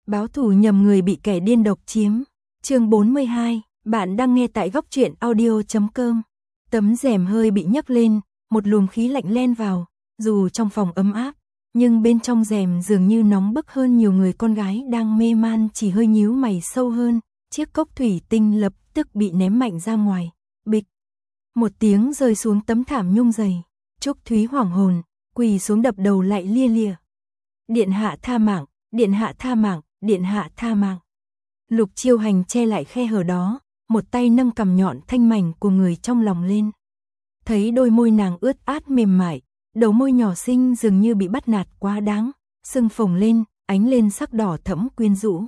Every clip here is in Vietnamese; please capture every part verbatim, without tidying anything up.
Báo thù nhầm người bị kẻ điên độc chiếm. Chương bốn mươi hai, bạn đang nghe tại góc truyện audio chấm com. Tấm rèm hơi bị nhấc lên, một luồng khí lạnh len vào, dù trong phòng ấm áp, nhưng bên trong rèm dường như nóng bức hơn. Nhiều người con gái đang mê man chỉ hơi nhíu mày sâu hơn, chiếc cốc thủy tinh lập tức bị ném mạnh ra ngoài. Bịch, một tiếng rơi xuống tấm thảm nhung dày. Trúc Thúy hoảng hồn, quỳ xuống đập đầu lại lia lịa. Điện hạ tha mạng, điện hạ tha mạng, điện hạ tha mạng. Lục Chiêu Hành che lại khe hở đó, một tay nâng cằm nhọn thanh mảnh của người trong lòng lên. Thấy đôi môi nàng ướt át mềm mại, đầu môi nhỏ xinh dường như bị bắt nạt quá đáng, sưng phồng lên, ánh lên sắc đỏ thẫm quyến rũ.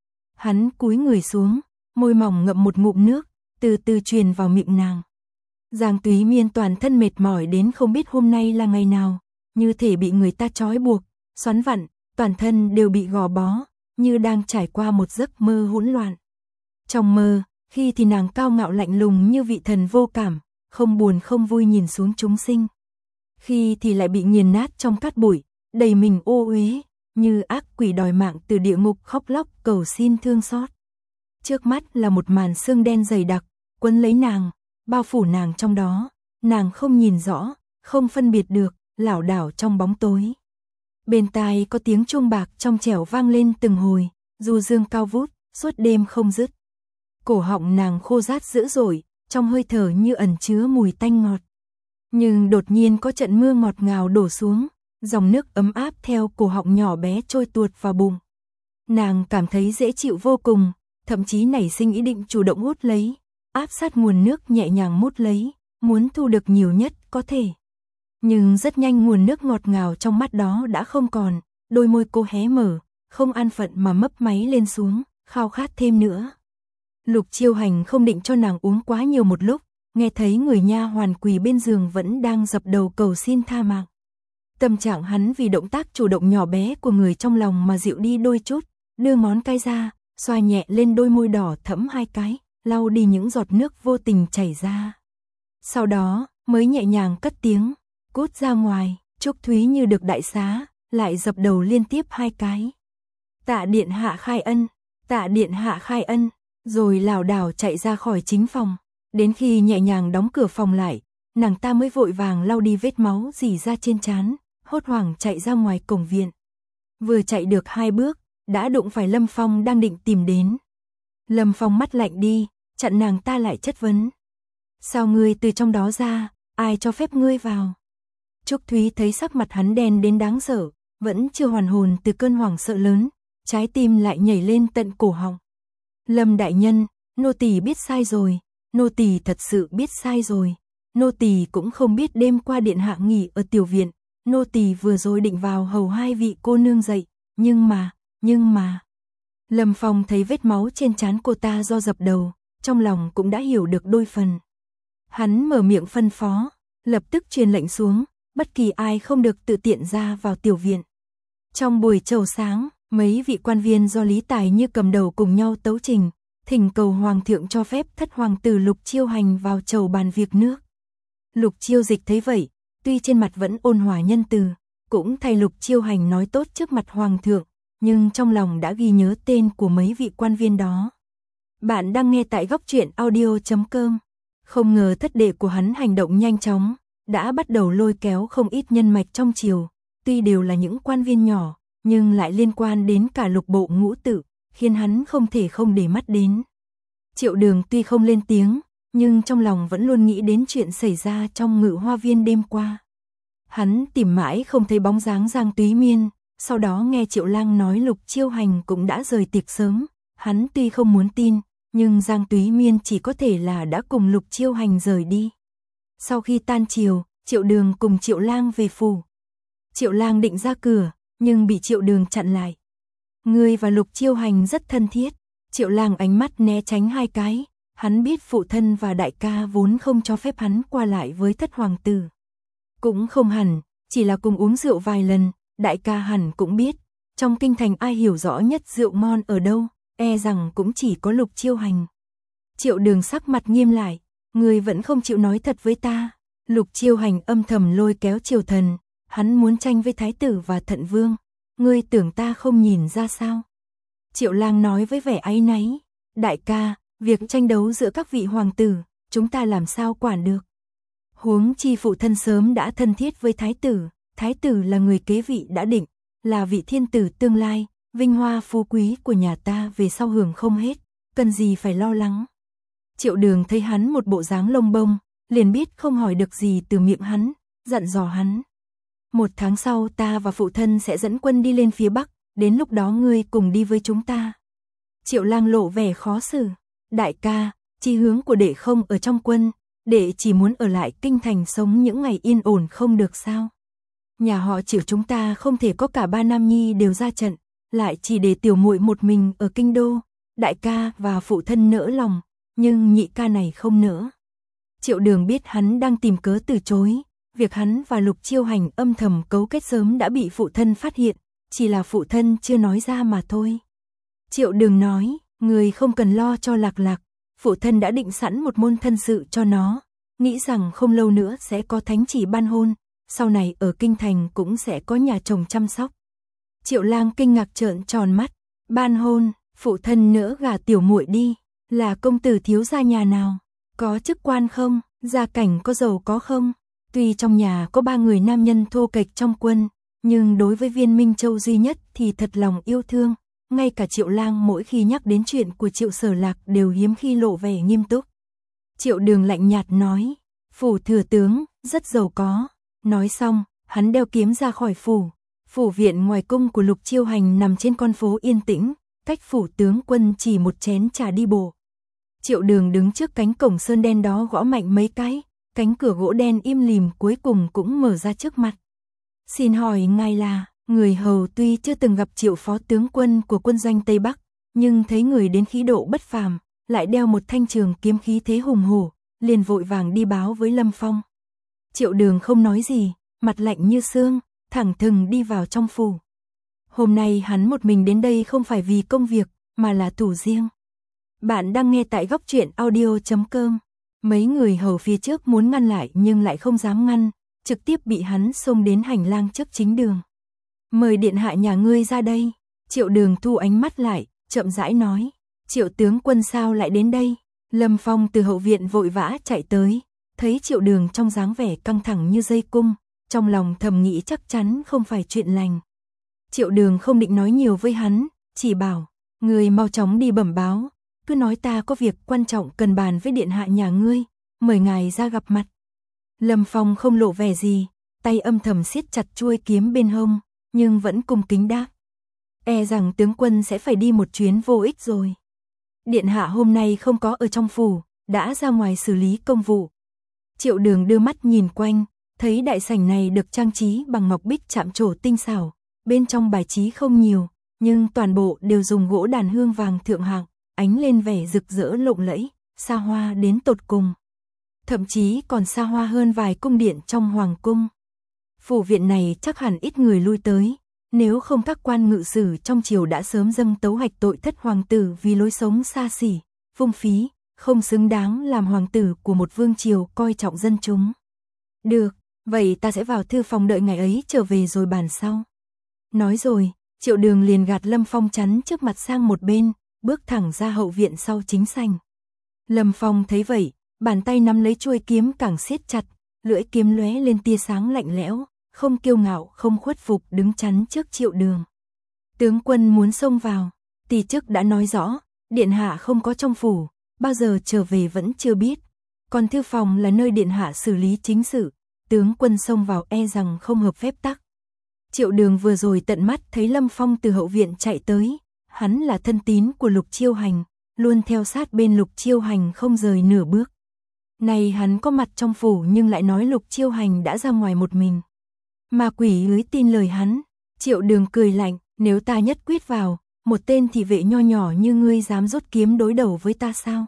Hắn cúi người xuống, môi mỏng ngậm một ngụm nước, từ từ truyền vào miệng nàng. Giang Túy Miên toàn thân mệt mỏi đến không biết hôm nay là ngày nào, như thể bị người ta trói buộc, xoắn vặn, toàn thân đều bị gò bó, như đang trải qua một giấc mơ hỗn loạn. Trong mơ, khi thì nàng cao ngạo lạnh lùng như vị thần vô cảm, không buồn không vui nhìn xuống chúng sinh. Khi thì lại bị nghiền nát trong cát bụi, đầy mình ô uế, như ác quỷ đòi mạng từ địa ngục khóc lóc cầu xin thương xót. Trước mắt là một màn sương đen dày đặc, quấn lấy nàng, bao phủ nàng trong đó, nàng không nhìn rõ, không phân biệt được, lảo đảo trong bóng tối. Bên tai có tiếng chuông bạc trong trẻo vang lên từng hồi, du dương cao vút, suốt đêm không dứt. Cổ họng nàng khô rát dữ dội, trong hơi thở như ẩn chứa mùi tanh ngọt. Nhưng đột nhiên có trận mưa ngọt ngào đổ xuống, dòng nước ấm áp theo cổ họng nhỏ bé trôi tuột vào bụng. Nàng cảm thấy dễ chịu vô cùng, thậm chí nảy sinh ý định chủ động hút lấy, áp sát nguồn nước nhẹ nhàng mút lấy, muốn thu được nhiều nhất có thể. Nhưng rất nhanh nguồn nước ngọt ngào trong mắt đó đã không còn, đôi môi cô hé mở, không an phận mà mấp máy lên xuống, khao khát thêm nữa. Lục Chiêu Hành không định cho nàng uống quá nhiều một lúc, nghe thấy người nha hoàn quỳ bên giường vẫn đang dập đầu cầu xin tha mạng. Tâm trạng hắn vì động tác chủ động nhỏ bé của người trong lòng mà dịu đi đôi chút, đưa ngón tay ra, xoa nhẹ lên đôi môi đỏ thẫm hai cái, lau đi những giọt nước vô tình chảy ra. Sau đó, mới nhẹ nhàng cất tiếng, cút ra ngoài. Trúc Thúy như được đại xá, lại dập đầu liên tiếp hai cái. Tạ điện hạ khai ân, tạ điện hạ khai ân, rồi lảo đảo chạy ra khỏi chính phòng. Đến khi nhẹ nhàng đóng cửa phòng lại, nàng ta mới vội vàng lau đi vết máu rỉ ra trên trán, hốt hoảng chạy ra ngoài cổng viện. Vừa chạy được hai bước, đã đụng phải Lâm Phong đang định tìm đến. Lâm Phong mắt lạnh đi, chặn nàng ta lại chất vấn. Sao ngươi từ trong đó ra, ai cho phép ngươi vào? Trúc Thúy thấy sắc mặt hắn đen đến đáng sợ, vẫn chưa hoàn hồn từ cơn hoảng sợ lớn, trái tim lại nhảy lên tận cổ họng. Lâm đại nhân, nô tỳ biết sai rồi, nô tỳ thật sự biết sai rồi. Nô tỳ cũng không biết đêm qua điện hạ nghỉ ở tiểu viện, nô tỳ vừa rồi định vào hầu hai vị cô nương dậy, nhưng mà, nhưng mà. Lâm Phong thấy vết máu trên trán cô ta do dập đầu, trong lòng cũng đã hiểu được đôi phần. Hắn mở miệng phân phó, lập tức truyền lệnh xuống, bất kỳ ai không được tự tiện ra vào tiểu viện. Trong buổi chầu sáng, mấy vị quan viên do Lý Tài Như cầm đầu cùng nhau tấu trình, thỉnh cầu hoàng thượng cho phép thất hoàng tử Lục Chiêu Hành vào chầu bàn việc nước. Lục Chiêu Dịch thấy vậy, tuy trên mặt vẫn ôn hòa nhân từ, cũng thay Lục Chiêu Hành nói tốt trước mặt hoàng thượng, nhưng trong lòng đã ghi nhớ tên của mấy vị quan viên đó. Bạn đang nghe tại góc truyện audio chấm com. Không ngờ thất đệ của hắn hành động nhanh chóng, đã bắt đầu lôi kéo không ít nhân mạch trong triều, tuy đều là những quan viên nhỏ, nhưng lại liên quan đến cả lục bộ ngũ tự, khiến hắn không thể không để mắt đến. Triệu Đường tuy không lên tiếng, nhưng trong lòng vẫn luôn nghĩ đến chuyện xảy ra trong Ngự Hoa Viên đêm qua. Hắn tìm mãi không thấy bóng dáng Giang Túy Miên, sau đó nghe Triệu Lang nói Lục Chiêu Hành cũng đã rời tiệc sớm, hắn tuy không muốn tin, nhưng Giang Túy Miên chỉ có thể là đã cùng Lục Chiêu Hành rời đi. Sau khi tan chiều, Triệu Đường cùng Triệu Lang về phủ. Triệu Lang định ra cửa, nhưng bị Triệu Đường chặn lại. Ngươi và Lục Chiêu Hành rất thân thiết. Triệu Lang ánh mắt né tránh hai cái, hắn biết phụ thân và đại ca vốn không cho phép hắn qua lại với thất hoàng tử. Cũng không hẳn, chỉ là cùng uống rượu vài lần, đại ca hẳn cũng biết, trong kinh thành ai hiểu rõ nhất rượu ngon ở đâu, e rằng cũng chỉ có Lục Chiêu Hành. Triệu Đường sắc mặt nghiêm lại, ngươi vẫn không chịu nói thật với ta. Lục Chiêu Hành âm thầm lôi kéo Triều Thần, hắn muốn tranh với thái tử và thận vương, ngươi tưởng ta không nhìn ra sao? Triệu Lang nói với vẻ áy náy, đại ca, việc tranh đấu giữa các vị hoàng tử, chúng ta làm sao quản được. Huống chi phụ thân sớm đã thân thiết với thái tử, thái tử là người kế vị đã định, là vị thiên tử tương lai, vinh hoa phú quý của nhà ta về sau hưởng không hết, cần gì phải lo lắng. Triệu Đường thấy hắn một bộ dáng lông bông, liền biết không hỏi được gì từ miệng hắn, dặn dò hắn. Một tháng sau ta và phụ thân sẽ dẫn quân đi lên phía Bắc, đến lúc đó ngươi cùng đi với chúng ta. Triệu Lang lộ vẻ khó xử, đại ca, chí hướng của đệ không ở trong quân, đệ chỉ muốn ở lại kinh thành sống những ngày yên ổn không được sao. Nhà họ Triệu chúng ta không thể có cả ba nam nhi đều ra trận, lại chỉ để tiểu muội một mình ở kinh đô, đại ca và phụ thân nỡ lòng, nhưng nhị ca này không nỡ. Triệu Đường biết hắn đang tìm cớ từ chối, việc hắn và Lục Chiêu Hành âm thầm cấu kết sớm đã bị phụ thân phát hiện, chỉ là phụ thân chưa nói ra mà thôi. Triệu Đường nói, người không cần lo cho Lạc Lạc, phụ thân đã định sẵn một môn thân sự cho nó, nghĩ rằng không lâu nữa sẽ có thánh chỉ ban hôn, sau này ở kinh thành cũng sẽ có nhà chồng chăm sóc. Triệu Lang kinh ngạc trợn tròn mắt, ban hôn, phụ thân nỡ gả tiểu muội đi, là công tử thiếu gia nhà nào, có chức quan không, gia cảnh có giàu có không? Tuy trong nhà có ba người nam nhân thô kệch trong quân, nhưng đối với Viên Minh Châu duy nhất thì thật lòng yêu thương, ngay cả Triệu Lang mỗi khi nhắc đến chuyện của Triệu Sở Lạc đều hiếm khi lộ vẻ nghiêm túc. Triệu Đường lạnh nhạt nói, phủ thừa tướng, rất giàu có. Nói xong, hắn đeo kiếm ra khỏi phủ. Phủ viện ngoài cung của Lục Chiêu Hành nằm trên con phố yên tĩnh, cách phủ tướng quân chỉ một chén trà đi bộ. Triệu Đường đứng trước cánh cổng sơn đen đó gõ mạnh mấy cái, cánh cửa gỗ đen im lìm cuối cùng cũng mở ra trước mặt. Xin hỏi ngài là, người hầu tuy chưa từng gặp Triệu phó tướng quân của quân doanh Tây Bắc, nhưng thấy người đến khí độ bất phàm, lại đeo một thanh trường kiếm khí thế hùng hổ, liền vội vàng đi báo với Lâm Phong. Triệu Đường không nói gì, mặt lạnh như xương, thẳng thừng đi vào trong phủ. Hôm nay hắn một mình đến đây không phải vì công việc, mà là thủ riêng. Bạn đang nghe tại góc truyện audio chấm com. Mấy người hầu phía trước muốn ngăn lại nhưng lại không dám ngăn, trực tiếp bị hắn xông đến hành lang trước chính đường. Mời điện hạ nhà ngươi ra đây. Triệu Đường thu ánh mắt lại, chậm rãi nói. Triệu tướng quân sao lại đến đây? Lâm Phong từ hậu viện vội vã chạy tới, thấy Triệu Đường trong dáng vẻ căng thẳng như dây cung, trong lòng thầm nghĩ chắc chắn không phải chuyện lành. Triệu Đường không định nói nhiều với hắn, chỉ bảo, người mau chóng đi bẩm báo, cứ nói ta có việc quan trọng cần bàn với điện hạ nhà ngươi, mời ngài ra gặp mặt. Lâm Phong không lộ vẻ gì, tay âm thầm siết chặt chuôi kiếm bên hông, nhưng vẫn cung kính đáp. E rằng tướng quân sẽ phải đi một chuyến vô ích rồi. Điện hạ hôm nay không có ở trong phủ, đã ra ngoài xử lý công vụ. Triệu Đường đưa mắt nhìn quanh, thấy đại sảnh này được trang trí bằng ngọc bích chạm trổ tinh xảo, bên trong bài trí không nhiều, nhưng toàn bộ đều dùng gỗ đàn hương vàng thượng hạng, ánh lên vẻ rực rỡ lộng lẫy, xa hoa đến tột cùng. Thậm chí còn xa hoa hơn vài cung điện trong hoàng cung. Phủ viện này chắc hẳn ít người lui tới, nếu không các quan ngự sử trong triều đã sớm dâng tấu hạch tội thất hoàng tử vì lối sống xa xỉ, phung phí, không xứng đáng làm hoàng tử của một vương triều coi trọng dân chúng. Được, vậy ta sẽ vào thư phòng đợi ngày ấy trở về rồi bàn sau. Nói rồi, Triệu Đường liền gạt Lâm Phong chắn trước mặt sang một bên, bước thẳng ra hậu viện sau chính sảnh. Lâm Phong thấy vậy, bàn tay nắm lấy chuôi kiếm càng siết chặt, lưỡi kiếm lóe lên tia sáng lạnh lẽo, không kiêu ngạo, không khuất phục đứng chắn trước Triệu Đường. Tướng quân muốn xông vào, tỷ chức đã nói rõ, điện hạ không có trong phủ, bao giờ trở về vẫn chưa biết, còn thư phòng là nơi điện hạ xử lý chính sự, tướng quân xông vào e rằng không hợp phép tắc. Triệu Đường vừa rồi tận mắt thấy Lâm Phong từ hậu viện chạy tới, hắn là thân tín của Lục Chiêu Hành, luôn theo sát bên Lục Chiêu Hành không rời nửa bước. Này hắn có mặt trong phủ nhưng lại nói Lục Chiêu Hành đã ra ngoài một mình. Ma quỷ ưới tin lời hắn. Triệu Đường cười lạnh, nếu ta nhất quyết vào, một tên thị vệ nho nhỏ như ngươi dám rút kiếm đối đầu với ta sao?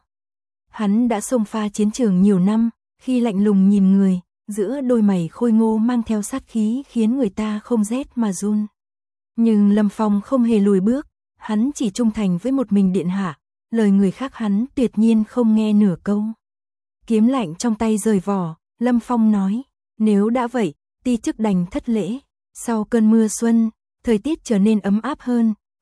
Hắn đã xông pha chiến trường nhiều năm, khi lạnh lùng nhìn người, giữa đôi mày khôi ngô mang theo sát khí khiến người ta không rét mà run. Nhưng Lâm Phong không hề lùi bước, hắn chỉ trung thành với một mình điện hạ, lời người khác hắn tuyệt nhiên không nghe nửa câu. Kiếm lạnh trong tay rời vỏ, Lâm Phong nói, nếu đã vậy, ti chức đành thất lễ. Sau cơn mưa xuân, thời tiết trở nên ấm áp hơn,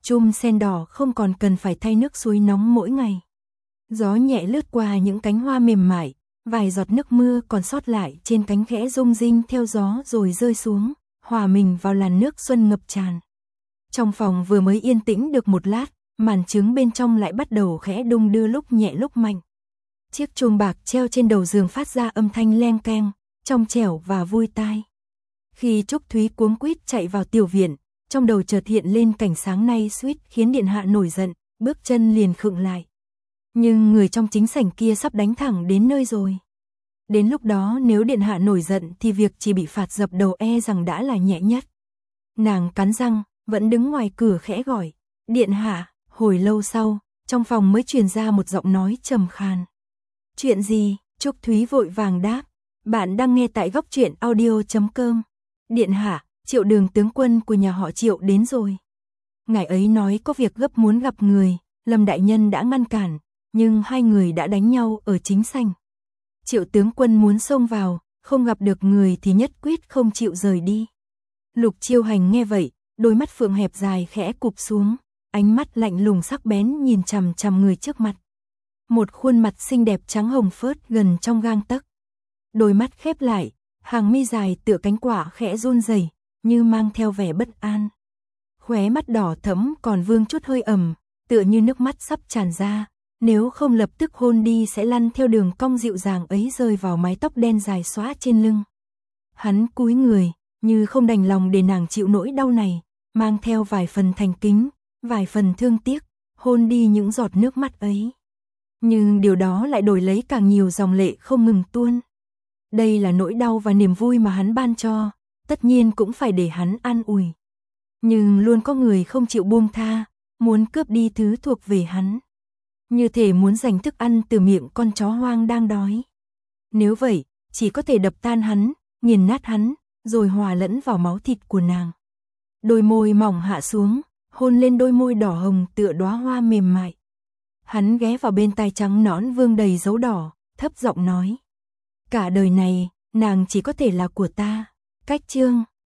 chum sen đỏ không còn cần phải thay nước suối nóng mỗi ngày. Gió nhẹ lướt qua những cánh hoa mềm mại, vài giọt nước mưa còn sót lại trên cánh khẽ rung rinh theo gió rồi rơi xuống, hòa mình vào làn nước xuân ngập tràn. Trong phòng vừa mới yên tĩnh được một lát, màn trứng bên trong lại bắt đầu khẽ đung đưa lúc nhẹ lúc mạnh. Chiếc chuông bạc treo trên đầu giường phát ra âm thanh leng keng, trong trẻo và vui tai. Khi Trúc Thúy cuống quýt chạy vào tiểu viện, trong đầu chợt hiện lên cảnh sáng nay suýt khiến điện hạ nổi giận, bước chân liền khựng lại. Nhưng người trong chính sảnh kia sắp đánh thẳng đến nơi rồi. Đến lúc đó nếu điện hạ nổi giận thì việc chỉ bị phạt dập đầu e rằng đã là nhẹ nhất. Nàng cắn răng, vẫn đứng ngoài cửa khẽ gọi, điện hạ. Hồi lâu sau, trong phòng mới truyền ra một giọng nói trầm khàn. Chuyện gì? Trúc Thúy vội vàng đáp. Bạn đang nghe tại góc truyện audio chấm com. Điện hạ, Triệu Đường tướng quân của nhà họ Triệu đến rồi. Ngài ấy nói có việc gấp muốn gặp người, Lâm đại nhân đã ngăn cản, nhưng hai người đã đánh nhau ở chính sảnh. Triệu tướng quân muốn xông vào, không gặp được người thì nhất quyết không chịu rời đi. Lục Chiêu Hành nghe vậy, đôi mắt phượng hẹp dài khẽ cụp xuống, ánh mắt lạnh lùng sắc bén nhìn chằm chằm người trước mặt. Một khuôn mặt xinh đẹp trắng hồng phớt gần trong gang tấc. Đôi mắt khép lại, hàng mi dài tựa cánh quả khẽ run rẩy, như mang theo vẻ bất an. Khóe mắt đỏ thẫm còn vương chút hơi ẩm, tựa như nước mắt sắp tràn ra, nếu không lập tức hôn đi sẽ lăn theo đường cong dịu dàng ấy rơi vào mái tóc đen dài xõa trên lưng. Hắn cúi người, như không đành lòng để nàng chịu nỗi đau này, mang theo vài phần thành kính, vài phần thương tiếc, hôn đi những giọt nước mắt ấy. Nhưng điều đó lại đổi lấy càng nhiều dòng lệ không ngừng tuôn. Đây là nỗi đau và niềm vui mà hắn ban cho, tất nhiên cũng phải để hắn an ủi. Nhưng luôn có người không chịu buông tha, muốn cướp đi thứ thuộc về hắn. Như thể muốn giành thức ăn từ miệng con chó hoang đang đói. Nếu vậy, chỉ có thể đập tan hắn, nghiền nát hắn, rồi hòa lẫn vào máu thịt của nàng. Đôi môi mỏng hạ xuống, hôn lên đôi môi đỏ hồng tựa đóa hoa mềm mại. Hắn ghé vào bên tai trắng nõn vương đầy dấu đỏ, thấp giọng nói. Cả đời này, nàng chỉ có thể là của ta. Cách chương